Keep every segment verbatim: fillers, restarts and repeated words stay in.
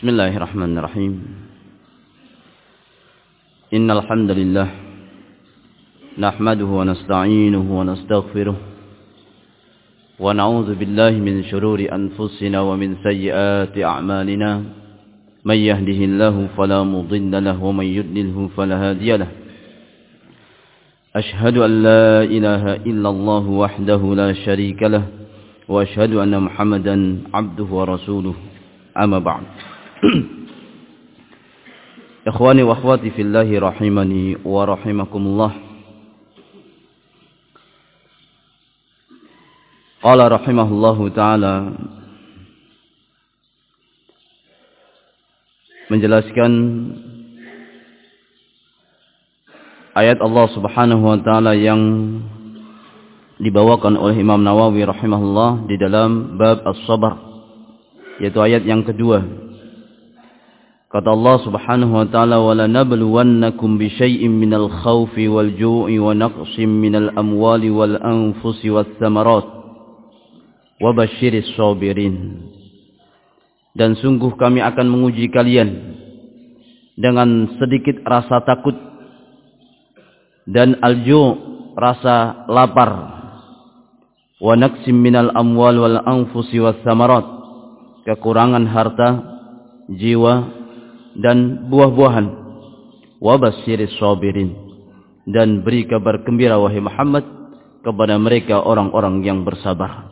Bismillahirrahmanirrahim. Innal hamdalillah nahmaduhu wa nasta'inuhu wa nastaghfiruh wa na'udzu billahi min shururi anfusina wa min sayyiati a'malina. May yahdihillahu fala mudilla lahu wa may yudlilhu fala hadiya lahu. Ashhadu an la ilaha illallah wahdahu la syarika lah wa ashhadu anna Muhammadan 'abduhu wa rasuluh. Amma ba'd. Ikhwani wa akhwati fillahi rahimani wa rahimakumullah. Qala rahimahullahu ta'ala, menjelaskan ayat Allah subhanahu wa ta'ala yang dibawakan oleh Imam Nawawi rahimahullah di dalam bab as-sabar, yaitu ayat yang kedua. Kata Allah subhanahu wa ta'ala, وَلَنَبْلُوَنَّكُمْ بِشَيْءٍ مِنَ الْخَوْفِ وَالْجُوعِ وَنَقْصٍ مِنَ الْأَمْوَالِ وَالْأَنفُسِ وَالثَّمَرَاتِ وَبَشِّرِ الصَّابِرِينَ. Dan sungguh kami akan menguji kalian dengan sedikit rasa takut dan al-ju', rasa lapar, wa naqsim minal amwal wal anfusi was samarat, kekurangan harta, jiwa dan buah-buahan. Wa basyiris sabirin, dan beri kabar gembira wahai Muhammad kepada mereka orang-orang yang bersabar.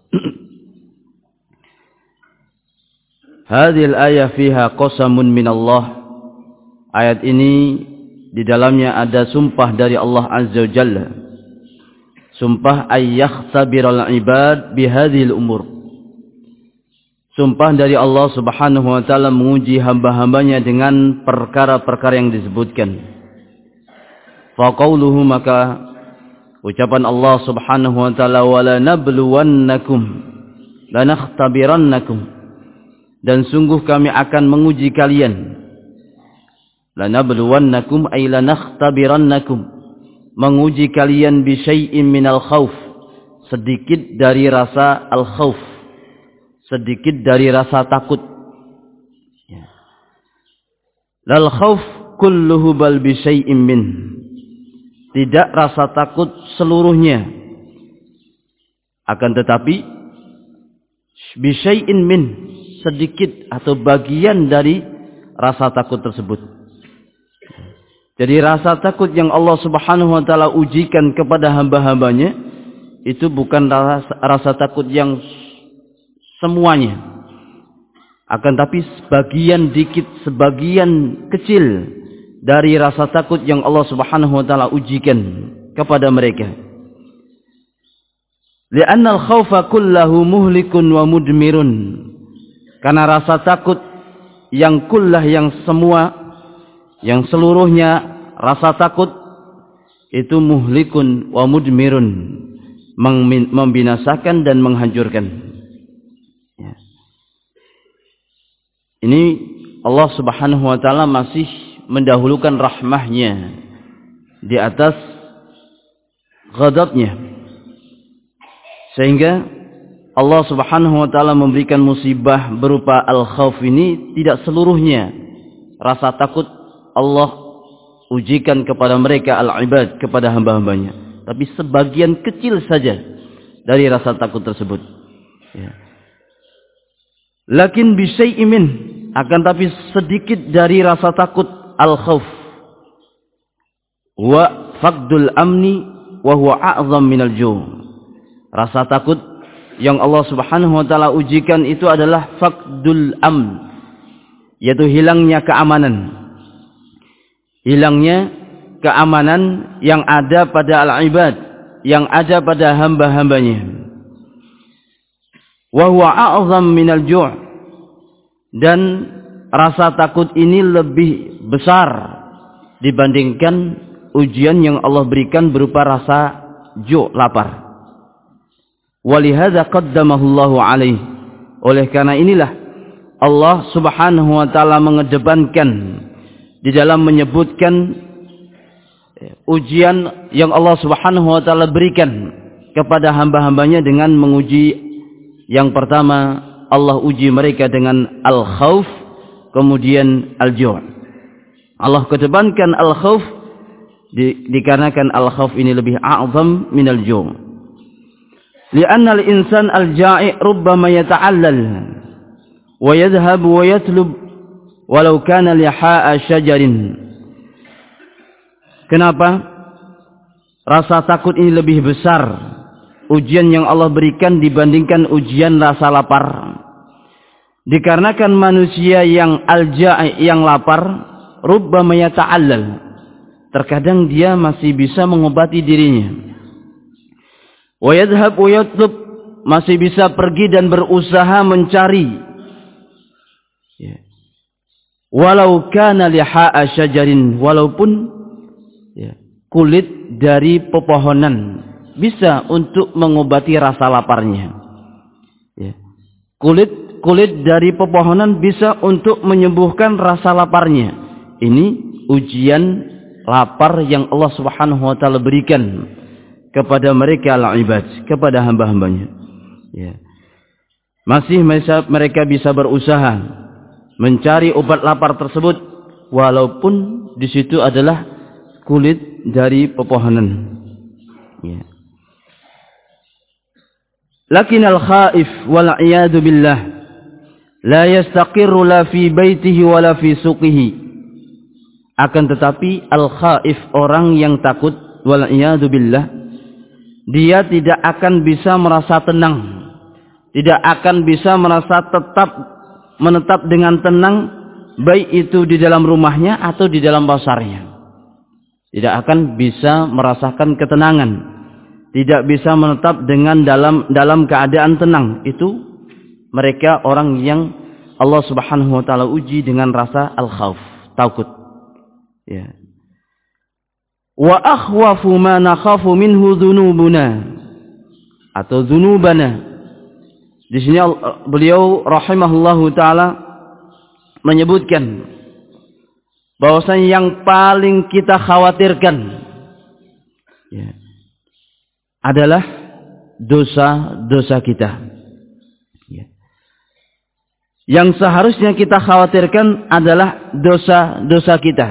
Hadhil ayah fiha qasamun min Allah. Ayat ini di dalamnya ada sumpah dari Allah Azza wa Jalla. Sumpah ay yakhtabiral ibad bihadhil umur. Sumpah dari Allah subhanahu wa ta'ala menguji hamba-hambanya dengan perkara-perkara yang disebutkan. Faqauluhu, maka ucapan Allah subhanahu wa ta'ala, wala nabluwannakum lanakhtabirannakum, dan sungguh kami akan menguji kalian. Lanabluwannakum ay lanakhtabirannakum, menguji kalian bisyai'in minal khawf, sedikit dari rasa al-khawf, sedikit dari rasa takut. Lal khawf kulluhu bal bisyai'in min, tidak rasa takut seluruhnya, akan tetapi bisyai'in min, sedikit atau bagian dari rasa takut tersebut. Jadi rasa takut yang Allah subhanahu wa ta'ala ujikan kepada hamba-hambanya itu bukan rasa, rasa takut yang semuanya, akan tapi sebagian dikit, sebagian kecil dari rasa takut yang Allah subhanahu wa ta'ala ujikan kepada mereka. Li'anna al-khawfa kullahu muhlikun wa mudmirun, karena rasa takut yang kullah, yang semua, yang seluruhnya rasa takut itu muhlikun wa mudmirun, membinasakan dan menghancurkan. Ya. Ini Allah subhanahu wa ta'ala masih mendahulukan rahmahnya di atas ghadabnya, sehingga Allah subhanahu wa ta'ala memberikan musibah berupa al-khawf ini tidak seluruhnya rasa takut Allah ujikan kepada mereka al-ibad, kepada hamba-hambanya, tapi sebagian kecil saja dari rasa takut tersebut. Ya. Lakin bisyai'in min, akan tapi sedikit dari rasa takut al-khawf, wa faqdul amni wa huwa a'zam minal ju'. Rasa takut yang Allah subhanahu wa ta'ala ujikan itu adalah faqdul amn, yaitu hilangnya keamanan. Hilangnya keamanan yang ada pada al-ibad, yang ada pada hamba-hambanya. Wa huwa a'zam minal ju', dan rasa takut ini lebih besar dibandingkan ujian yang Allah berikan berupa rasa ju', lapar. Walihadza qaddamahu Allahu alaihi, oleh karena inilah Allah subhanahu wa ta'ala mengedepankan di dalam menyebutkan ujian yang Allah subhanahu wa ta'ala berikan kepada hamba-hambanya dengan menguji. Yang pertama, Allah uji mereka dengan al-khawf, kemudian al-ju'. Allah kedepankan al-khauf di, dikarenakan al-khauf ini lebih a'zam min al-ju'. Li'anna al-insan al-ja'i' rubbama yata'allal wa yadhhab wa yatlub walau kana liha'a syajarin. Kenapa? Rasa takut ini lebih besar ujian yang Allah berikan dibandingkan ujian rasa lapar. Dikarenakan manusia yang al-ja'i, yang lapar, rubbama yata'allal, terkadang dia masih bisa mengobati dirinya. Wa yadhhab wa yatlub, masih bisa pergi dan berusaha mencari. Ya. Walau kana liha'a syajarin, walaupun ya, kulit dari pepohonan bisa untuk mengobati rasa laparnya. Ya. Kulit kulit dari pepohonan bisa untuk menyembuhkan rasa laparnya. Ini ujian lapar yang Allah Subhanahu wa taala berikan kepada mereka al-ibad, kepada hamba-hambanya. Ya. Masih mereka bisa berusaha mencari obat lapar tersebut walaupun di situ adalah kulit dari pepohonan. Ya. Lakin al-khaif wal iyadu billah la yastaqirru la fi baitihi wala fi suqihi. Akan tetapi al-khaif, orang yang takut, wal iyadu billah, dia tidak akan bisa merasa tenang, tidak akan bisa merasa tetap menetap dengan tenang, baik itu di dalam rumahnya atau di dalam pasarnya. Tidak akan bisa merasakan ketenangan, tidak bisa menetap dengan dalam dalam keadaan tenang. Itu mereka orang yang Allah Subhanahu wa taala uji dengan rasa al-khauf, takut. Ya. Wa akhwafu ma nakhafu minhu dzunubuna, atau dzunubana. Di sini beliau rahimahullahu taala menyebutkan bahwasanya yang paling kita khawatirkan ya, adalah dosa-dosa kita. Ya. Yang seharusnya kita khawatirkan adalah dosa-dosa kita.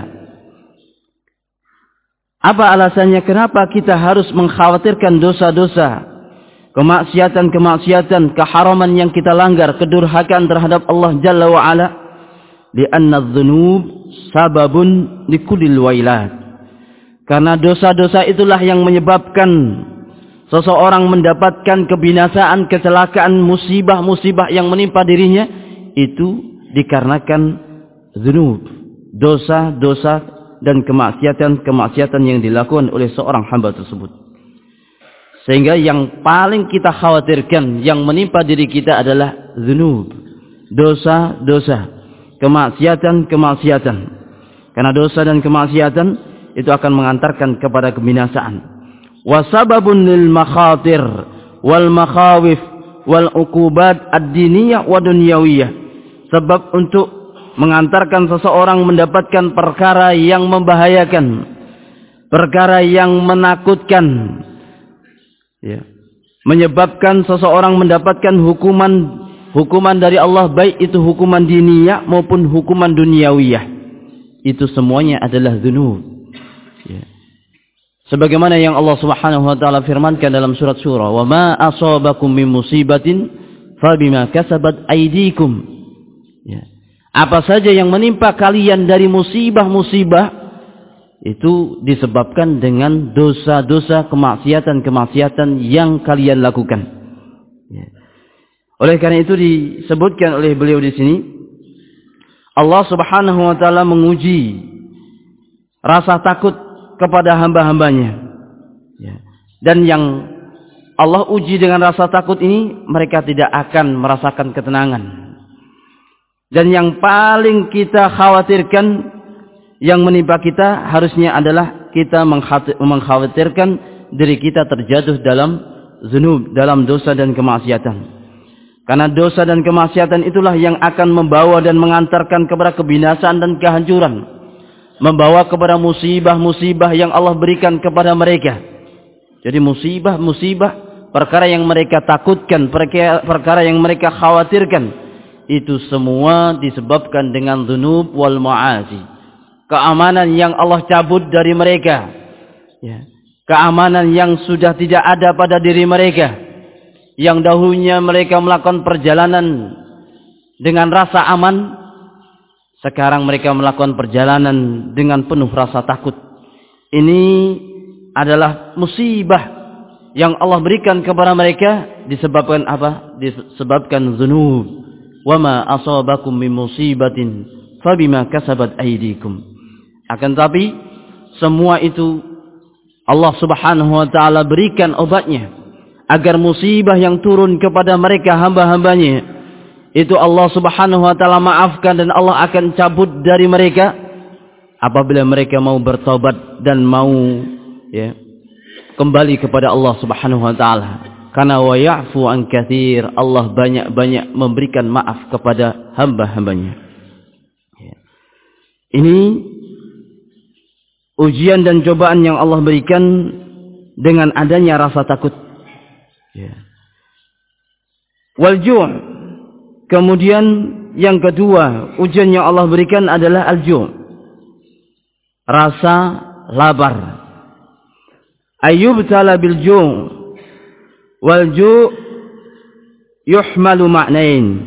Apa alasannya kenapa kita harus mengkhawatirkan dosa-dosa, kemaksiatan-kemaksiatan, keharaman yang kita langgar, kedurhakaan terhadap Allah Jalla wa Ala? Li'anna adz-dzunub sababun likullil wailat. Karena dosa-dosa itulah yang menyebabkan seseorang mendapatkan kebinasaan, kecelakaan, musibah-musibah yang menimpa dirinya. Itu dikarenakan dzunub, dosa-dosa dan kemaksiatan-kemaksiatan yang dilakukan oleh seorang hamba tersebut. Sehingga yang paling kita khawatirkan yang menimpa diri kita adalah dzunub, dosa-dosa, kemaksiatan-kemaksiatan. Karena dosa dan kemaksiatan itu akan mengantarkan kepada kebinasaan. Wa sababun lil makhatir wal makhawif wal uqubat ad-diniyah wa dunyawiyah. Sebab untuk mengantarkan seseorang mendapatkan perkara yang membahayakan, perkara yang menakutkan, ya, menyebabkan seseorang mendapatkan hukuman hukuman dari Allah, baik itu hukuman diniyah maupun hukuman duniawiyah. Itu semuanya adalah dzunub. Ya. Sebagaimana yang Allah Subhanahu wa taala firmankan dalam surat Syura, "Wa ma asabakum min musibatin fabima kasabat aydikum." Ya. Apa saja yang menimpa kalian dari musibah-musibah itu disebabkan dengan dosa-dosa, kemaksiatan-kemaksiatan yang kalian lakukan. Ya. Oleh karena itu disebutkan oleh beliau di sini, Allah Subhanahu wa taala menguji rasa takut kepada hamba-hambanya. Ya. Dan yang Allah uji dengan rasa takut ini, mereka tidak akan merasakan ketenangan. Dan yang paling kita khawatirkan yang menimpa kita harusnya adalah kita mengkhawatirkan diri kita terjatuh dalam dzunub, dalam dosa dan kemaksiatan. Karena dosa dan kemaksiatan itulah yang akan membawa dan mengantarkan kepada kebinasaan dan kehancuran. Membawa kepada musibah-musibah yang Allah berikan kepada mereka. Jadi musibah-musibah, perkara yang mereka takutkan, perkara yang mereka khawatirkan, itu semua disebabkan dengan dzunub wal ma'asi. Keamanan yang Allah cabut dari mereka, ya. Keamanan yang sudah tidak ada pada diri mereka, yang dahulunya mereka melakukan perjalanan dengan rasa aman, sekarang mereka melakukan perjalanan dengan penuh rasa takut. Ini adalah musibah yang Allah berikan kepada mereka disebabkan apa? Disebabkan dzunub. Wa ma asabakum min musibatin fabima kasabat aydikum. Akan tapi semua itu Allah Subhanahu wa taala berikan obatnya agar musibah yang turun kepada mereka hamba-hambanya itu Allah Subhanahu wa taala maafkan dan Allah akan cabut dari mereka apabila mereka mau bertobat dan mau ya kembali kepada Allah Subhanahu wa taala. Karena wa ya'fu an katsir, Allah banyak-banyak memberikan maaf kepada hamba-hambanya. Ya. Ini ujian dan cobaan yang Allah berikan dengan adanya rasa takut. Ya. Wal ju'. Kemudian yang kedua, ujian yang Allah berikan adalah al-ju'. Rasa lapar. Ayyubtala bil ju' wal ju' yuhmalu ma'nain.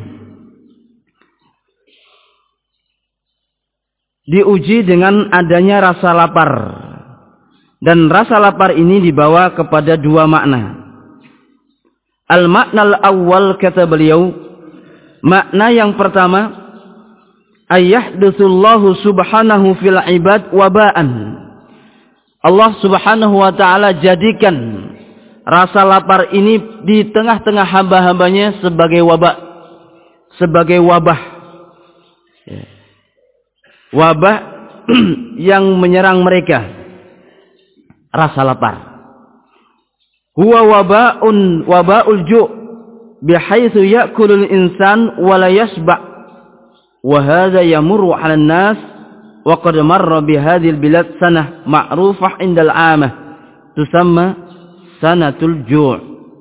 Diuji dengan adanya rasa lapar, dan rasa lapar ini dibawa kepada dua makna. Al makna al awal kata beliau, makna yang pertama, ayyahduthullahu subhanahu fil ibad waba'an. Allah Subhanahu wa taala jadikan rasa lapar ini di tengah-tengah hamba-hambanya sebagai wabah, sebagai wabah. Wabah yang menyerang mereka, rasa lapar. Huwa waba'un waba'ul ju' bihaitsu ya'kulul insan wa la yashba'. Wa hadha yamurru 'alan nas. وقد مر بهذه البلاد سنة معروفة عند العامة تسمى سنة الجوع.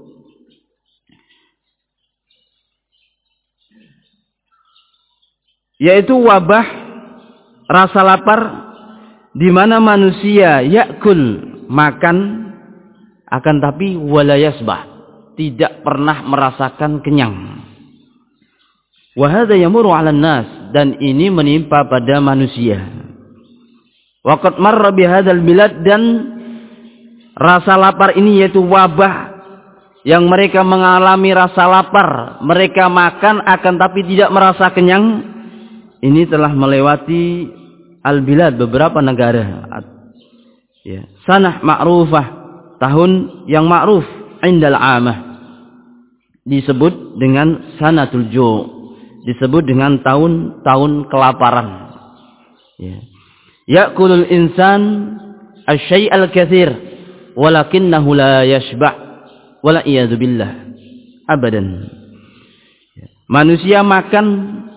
Yaitu wabah rasa lapar di mana manusia yakul makan akan tapi wala yasbah, tidak pernah merasakan kenyang. Wa hadza yamurru 'alan nas, dan ini menimpa pada manusia. Waqad marra bi hadzal bilad, dan rasa lapar ini yaitu wabah yang mereka mengalami rasa lapar, mereka makan akan tapi tidak merasa kenyang. Ini telah melewati al-bilad, beberapa negara. Ya, sanah ma'rufah, tahun yang ma'ruf indal 'amah. Disebut dengan sanatul ju'. Disebut dengan tahun-tahun kelaparan. Ya. Ya'kulul insan asy-syai'al katsir walakinnahu la yashba' wala iyadu billah abadan. Ya. Manusia makan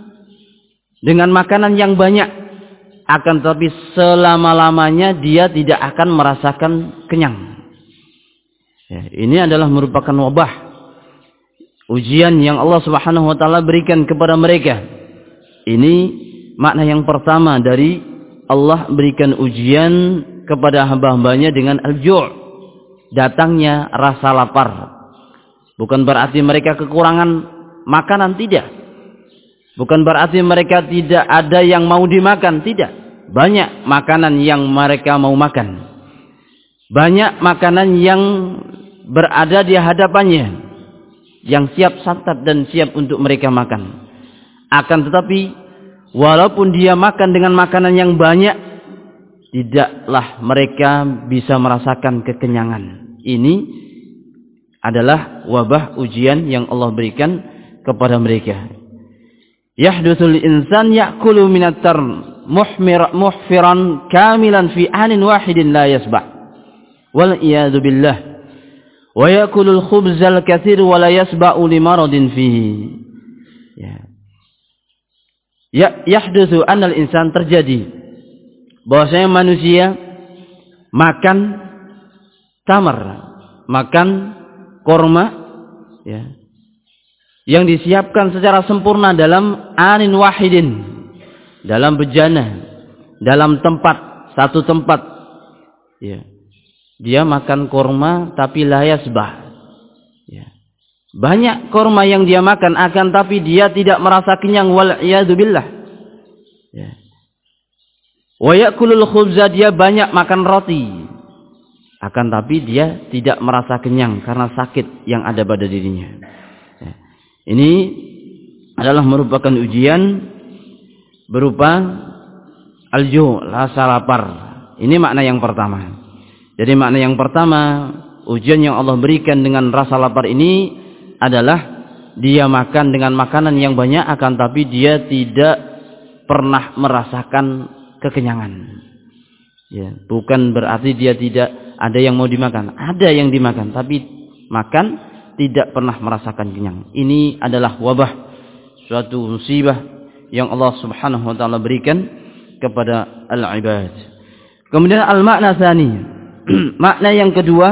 dengan makanan yang banyak, akan tetapi selama-lamanya dia tidak akan merasakan kenyang. Ya. Ini adalah merupakan wabah, ujian yang Allah Subhanahu wa taala berikan kepada mereka. Ini makna yang pertama dari Allah berikan ujian kepada hamba-hambanya dengan al-ju', datangnya rasa lapar. Bukan berarti mereka kekurangan makanan, tidak. Bukan berarti mereka tidak ada yang mau dimakan, tidak. Banyak makanan yang mereka mau makan. Banyak makanan yang berada di hadapannya, yang siap santap dan siap untuk mereka makan. Akan tetapi walaupun dia makan dengan makanan yang banyak, tidaklah mereka bisa merasakan kekenyangan. Ini adalah wabah ujian yang Allah berikan kepada mereka. Yahdutsul insan ya'kulu minat tar muhmir muhfiran kamilan fi anin wahidin la yasba'. Wal iyadu billah. Wa yakulul khubzal katsir wa la yasba'u limaradin fihi. Ya. Ya yahdutsu annal insan, terjadi bahwasanya manusia makan tamar, makan korma, ya. yang disiapkan secara sempurna dalam anin wahidin, dalam bejana, dalam tempat, satu tempat. Ya. Dia makan kurma tapi la yasbah. Ya. Banyak kurma yang dia makan akan tapi dia tidak merasa kenyang, wal iyadu billah. Ya. Wa yakulul khubza, dia banyak makan roti. Akan tapi dia tidak merasa kenyang karena sakit yang ada pada dirinya. Ya. Ini adalah merupakan ujian berupa alju, rasa lapar. Ini makna yang pertama. Jadi makna yang pertama, ujian yang Allah berikan dengan rasa lapar ini adalah dia makan dengan makanan yang banyak akan tapi dia tidak pernah merasakan kekenyangan. Ya, bukan berarti dia tidak ada yang mau dimakan, ada yang dimakan tapi makan tidak pernah merasakan kenyang. Ini adalah wabah, suatu musibah yang Allah Subhanahu wa taala berikan kepada al-ibad. Kemudian al-makna tsani, makna yang kedua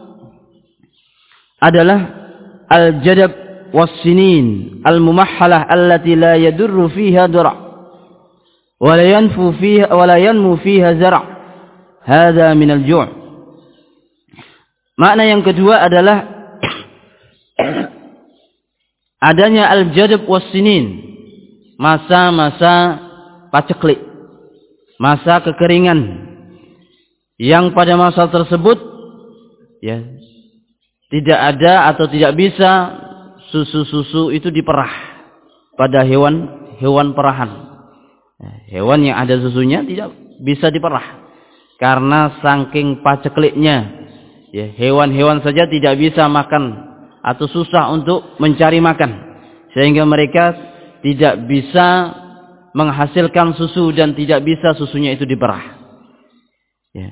adalah al-jadab was-sinin al-mumahhalah allati la yadurru fiha dara' wa la yanfu fiha wa la yanmu fiha zara'. Hadza min al-ju'. Makna yang kedua adalah adanya al-jadab was-sinin, masa-masa paceklik, masa kekeringan, yang pada masa tersebut ya tidak ada atau tidak bisa susu-susu itu diperah pada hewan-hewan perahan. Hewan yang ada susunya tidak bisa diperah karena saking pacekliknya. Ya, hewan-hewan saja tidak bisa makan atau susah untuk mencari makan, sehingga mereka tidak bisa menghasilkan susu dan tidak bisa susunya itu diperah. Ya.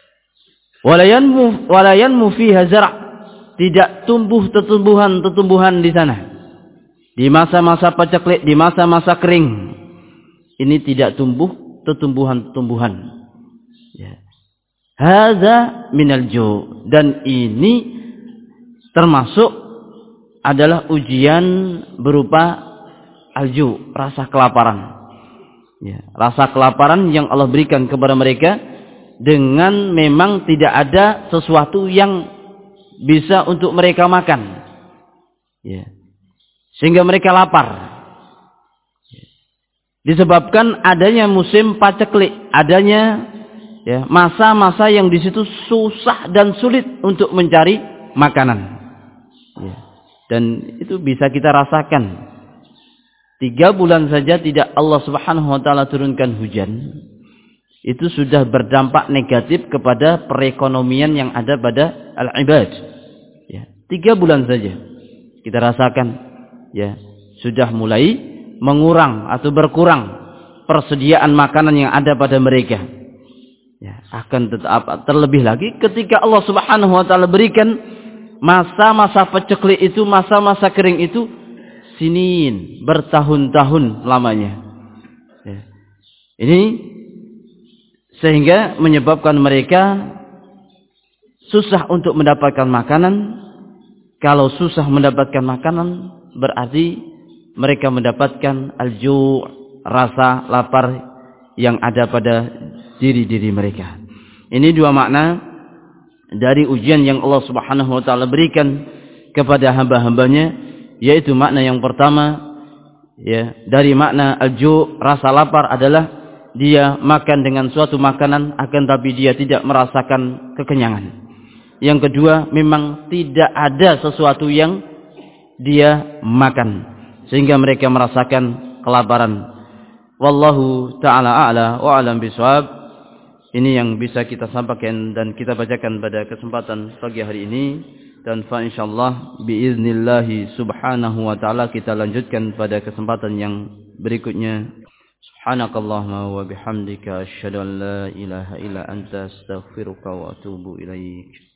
Walayanmu walayanmu fiha zara', tidak tumbuh tumbuhan-tumbuhan di sana. Di masa-masa paceklik, di masa-masa kering, ini tidak tumbuh tumbuhan-tumbuhan. Ya. Hadza minal ju', dan ini termasuk adalah ujian berupa alju, rasa kelaparan. Ya, rasa kelaparan yang Allah berikan kepada mereka dengan memang tidak ada sesuatu yang bisa untuk mereka makan. Ya. Sehingga mereka lapar. Ya. Disebabkan adanya musim paceklik, adanya ya, masa-masa yang di situ susah dan sulit untuk mencari makanan. Ya. Dan itu bisa kita rasakan. Tiga bulan saja tidak Allah Subhanahu wa taala turunkan hujan, itu sudah berdampak negatif kepada perekonomian yang ada pada al-ibad. Ya. Tiga bulan saja kita rasakan, ya, sudah mulai mengurang atau berkurang persediaan makanan yang ada pada mereka. Ya, akan tetap terlebih lagi ketika Allah Subhanahu wa taala berikan masa-masa paceklik itu, masa-masa kering itu sinin, bertahun-tahun lamanya. Ya. Ini sehingga menyebabkan mereka susah untuk mendapatkan makanan. Kalau susah mendapatkan makanan berarti mereka mendapatkan alju', rasa lapar yang ada pada diri-diri mereka. Ini dua makna dari ujian yang Allah Subhanahu wa taala berikan kepada hamba-hambanya, yaitu makna yang pertama ya, dari makna alju', rasa lapar adalah dia makan dengan suatu makanan akan tapi dia tidak merasakan kekenyangan. Yang kedua, memang tidak ada sesuatu yang dia makan sehingga mereka merasakan kelaparan. Wallahu ta'ala a'la wa a'lam bishawab. Ini yang bisa kita sampaikan dan kita bacakan pada kesempatan pagi hari ini, dan fa insyaallah biiznillah subhanahu wa ta'ala kita lanjutkan pada kesempatan yang berikutnya. Subhanakallahumma wa bihamdika asyhadu an la ilaha illa anta astaghfiruka wa atubu ilaik.